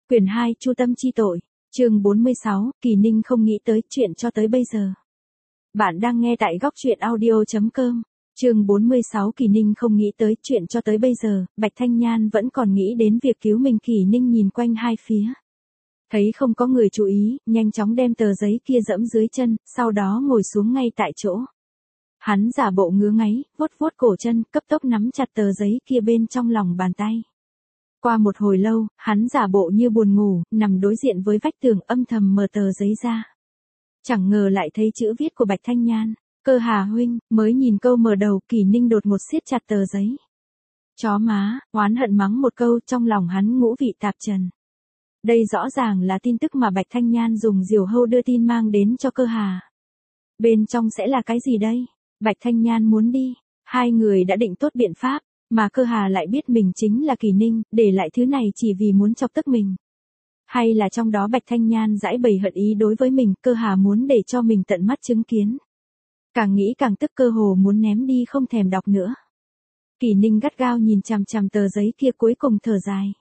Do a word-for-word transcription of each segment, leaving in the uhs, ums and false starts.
Quyển hai Chu tâm chi tội, chương bốn mươi sáu, Kỳ Ninh không nghĩ tới chuyện cho tới bây giờ. Bạn đang nghe tại góc truyện audio chấm com, chương bốn mươi sáu Kỳ Ninh không nghĩ tới chuyện cho tới bây giờ, Bạch Thanh Nhan vẫn còn nghĩ đến việc cứu mình. Kỳ Ninh nhìn quanh hai phía. Thấy không có người chú ý, nhanh chóng đem tờ giấy kia dẫm dưới chân, sau đó ngồi xuống ngay tại chỗ. Hắn giả bộ ngứa ngáy, vuốt vuốt cổ chân, cấp tốc nắm chặt tờ giấy kia bên trong lòng bàn tay. Qua một hồi lâu, hắn giả bộ như buồn ngủ, nằm đối diện với vách tường âm thầm mở tờ giấy ra. Chẳng ngờ lại thấy chữ viết của Bạch Thanh Nhan. Cơ Hà huynh, mới nhìn câu mở đầu, Kỳ Ninh đột ngột siết chặt tờ giấy. Chó má, oán hận mắng một câu, trong lòng hắn ngũ vị tạp trần. Đây rõ ràng là tin tức mà Bạch Thanh Nhan dùng diều hâu đưa tin mang đến cho Cơ Hà. Bên trong sẽ là cái gì đây? Bạch Thanh Nhan muốn đi, hai người đã định tốt biện pháp. Mà Cơ Hà lại biết mình chính là Kỳ Ninh, để lại thứ này chỉ vì muốn chọc tức mình. Hay là trong đó Bạch Thanh Nhan giãi bày hận ý đối với mình, Cơ Hà muốn để cho mình tận mắt chứng kiến. Càng nghĩ càng tức, cơ hồ muốn ném đi không thèm đọc nữa. Kỳ Ninh gắt gao nhìn chằm chằm tờ giấy kia, cuối cùng thở dài.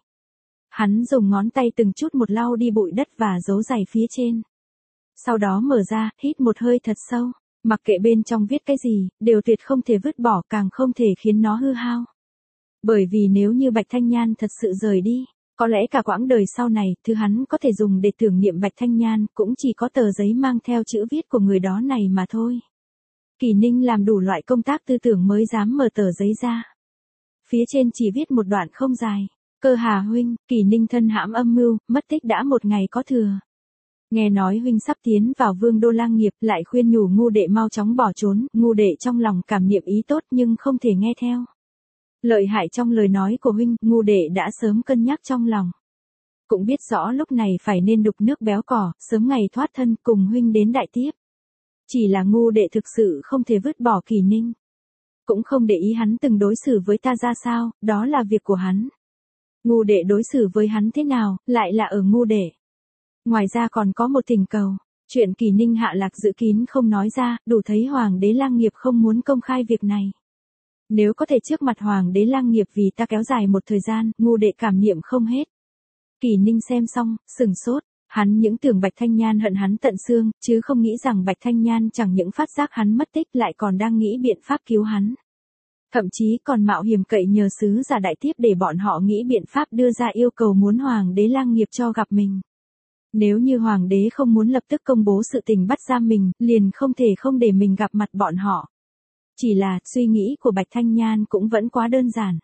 Hắn dùng ngón tay từng chút một lau đi bụi đất và dấu giày phía trên. Sau đó mở ra, hít một hơi thật sâu. Mặc kệ bên trong viết cái gì, đều tuyệt không thể vứt bỏ, càng không thể khiến nó hư hao. Bởi vì nếu như Bạch Thanh Nhan thật sự rời đi, có lẽ cả quãng đời sau này, thứ hắn có thể dùng để tưởng niệm Bạch Thanh Nhan cũng chỉ có tờ giấy mang theo chữ viết của người đó này mà thôi. Kỳ Ninh làm đủ loại công tác tư tưởng mới dám mở tờ giấy ra. Phía trên chỉ viết một đoạn không dài. Cơ Hà huynh, Kỳ Ninh thân hãm âm mưu, mất tích đã một ngày có thừa. Nghe nói huynh sắp tiến vào Vương đô lang nghiệp, lại khuyên nhủ ngu đệ mau chóng bỏ trốn. Ngu đệ trong lòng cảm niệm ý tốt nhưng không thể nghe theo. Lợi hại trong lời nói của huynh, ngu đệ đã sớm cân nhắc trong lòng. Cũng biết rõ lúc này phải nên đục nước béo cỏ, sớm ngày thoát thân, cùng huynh đến đại tiếp. Chỉ là ngu đệ thực sự không thể vứt bỏ Kỳ Ninh. Cũng không để ý hắn từng đối xử với ta ra sao, đó là việc của hắn. Ngu đệ đối xử với hắn thế nào, lại là ở ngu đệ. Ngoài ra còn có một tình cầu. Chuyện Kỳ Ninh hạ lạc giữ kín không nói ra, đủ thấy Hoàng đế lang nghiệp không muốn công khai việc này. Nếu có thể trước mặt Hoàng đế lang nghiệp vì ta kéo dài một thời gian, ngu đệ cảm niệm không hết. Kỳ Ninh xem xong, sừng sốt. Hắn những tưởng Bạch Thanh Nhan hận hắn tận xương, chứ không nghĩ rằng Bạch Thanh Nhan chẳng những phát giác hắn mất tích lại còn đang nghĩ biện pháp cứu hắn. Thậm chí còn mạo hiểm cậy nhờ sứ giả đại tiếp để bọn họ nghĩ biện pháp đưa ra yêu cầu muốn Hoàng đế lang nghiệp cho gặp mình. Nếu như Hoàng đế không muốn lập tức công bố sự tình bắt giam mình, liền không thể không để mình gặp mặt bọn họ. Chỉ là, suy nghĩ của Bạch Thanh Nhan cũng vẫn quá đơn giản.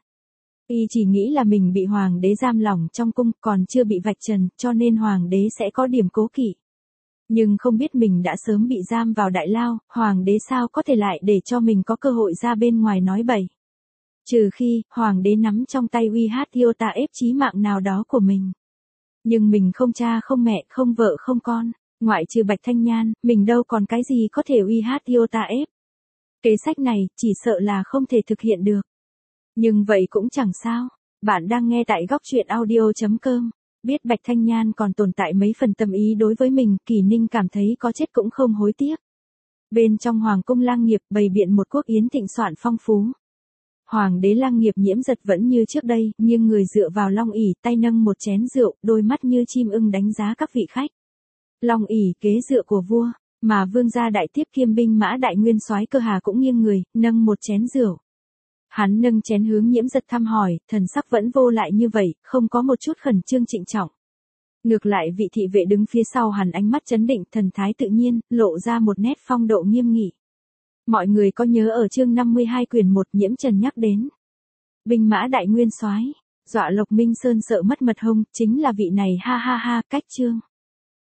Y chỉ nghĩ là mình bị Hoàng đế giam lỏng trong cung, còn chưa bị vạch trần, cho nên Hoàng đế sẽ có điểm cố kỵ. Nhưng không biết mình đã sớm bị giam vào đại lao, Hoàng đế sao có thể lại để cho mình có cơ hội ra bên ngoài nói bậy. Trừ khi, Hoàng đế nắm trong tay uy hát iota ép chí mạng nào đó của mình. Nhưng mình không cha không mẹ, không vợ không con, ngoại trừ Bạch Thanh Nhan, mình đâu còn cái gì có thể uy hát iota ép. Kế sách này, chỉ sợ là không thể thực hiện được. Nhưng vậy cũng chẳng sao. Bạn đang nghe tại góc truyện audio chấm com. Biết Bạch Thanh Nhan còn tồn tại mấy phần tâm ý đối với mình, Kỳ Ninh cảm thấy có chết cũng không hối tiếc. Bên trong Hoàng cung lang nghiệp bày biện một quốc yến thịnh soạn phong phú. Hoàng đế lang nghiệp Nhiễm Giật vẫn như trước đây, nhưng người dựa vào long ỷ, tay nâng một chén rượu, đôi mắt như chim ưng đánh giá các vị khách. Long ỷ kế dựa của vua, mà vương gia đại tiếp kiêm binh mã đại nguyên soái Cơ Hà cũng nghiêng người, nâng một chén rượu. Hắn nâng chén hướng Nhiễm Giật thăm hỏi, thần sắc vẫn vô lại như vậy, không có một chút khẩn trương trịnh trọng. Ngược lại vị thị vệ đứng phía sau hắn ánh mắt chấn định, thần thái tự nhiên, lộ ra một nét phong độ nghiêm nghị. Mọi người có nhớ ở chương năm mươi hai quyển một Nhiễm Trần nhắc đến binh mã đại nguyên soái, dọa Lộc Minh Sơn sợ mất mật hông, chính là vị này, ha ha ha, cách chương.